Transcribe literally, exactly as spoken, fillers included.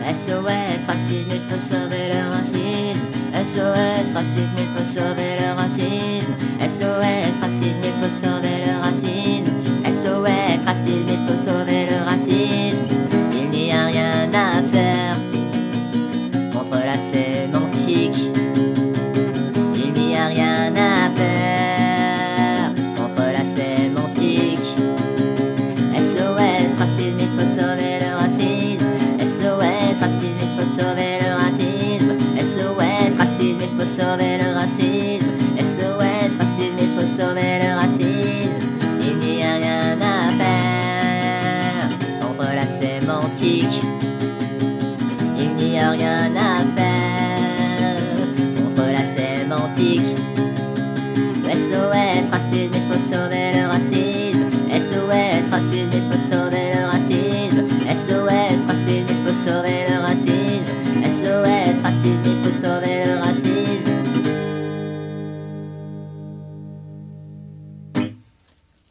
S O S racisme, il faut sauver le racisme. S O S racisme, il faut sauver le racisme. S O S racisme, il faut sauver le racisme. S O S racisme, il faut sauver le racisme. Il n'y a rien à faire contre la sémantique. Il n'y a rien à faire contre la sémantique. S O S racisme, il faut sauver le racisme. S O S racisme, il faut sauver le racisme. S O S racisme, il faut sauver le racisme. S O S racisme, il faut sauver le racisme. Il n'y a rien à faire contre la sémantique. Il n'y a rien à faire contre la sémantique. S O S racisme, il faut sauver le racisme. S O S racisme, il faut sauver le racisme. S O S racisme, il faut sauver le racisme. S O S racisme, il faut sauver le racisme.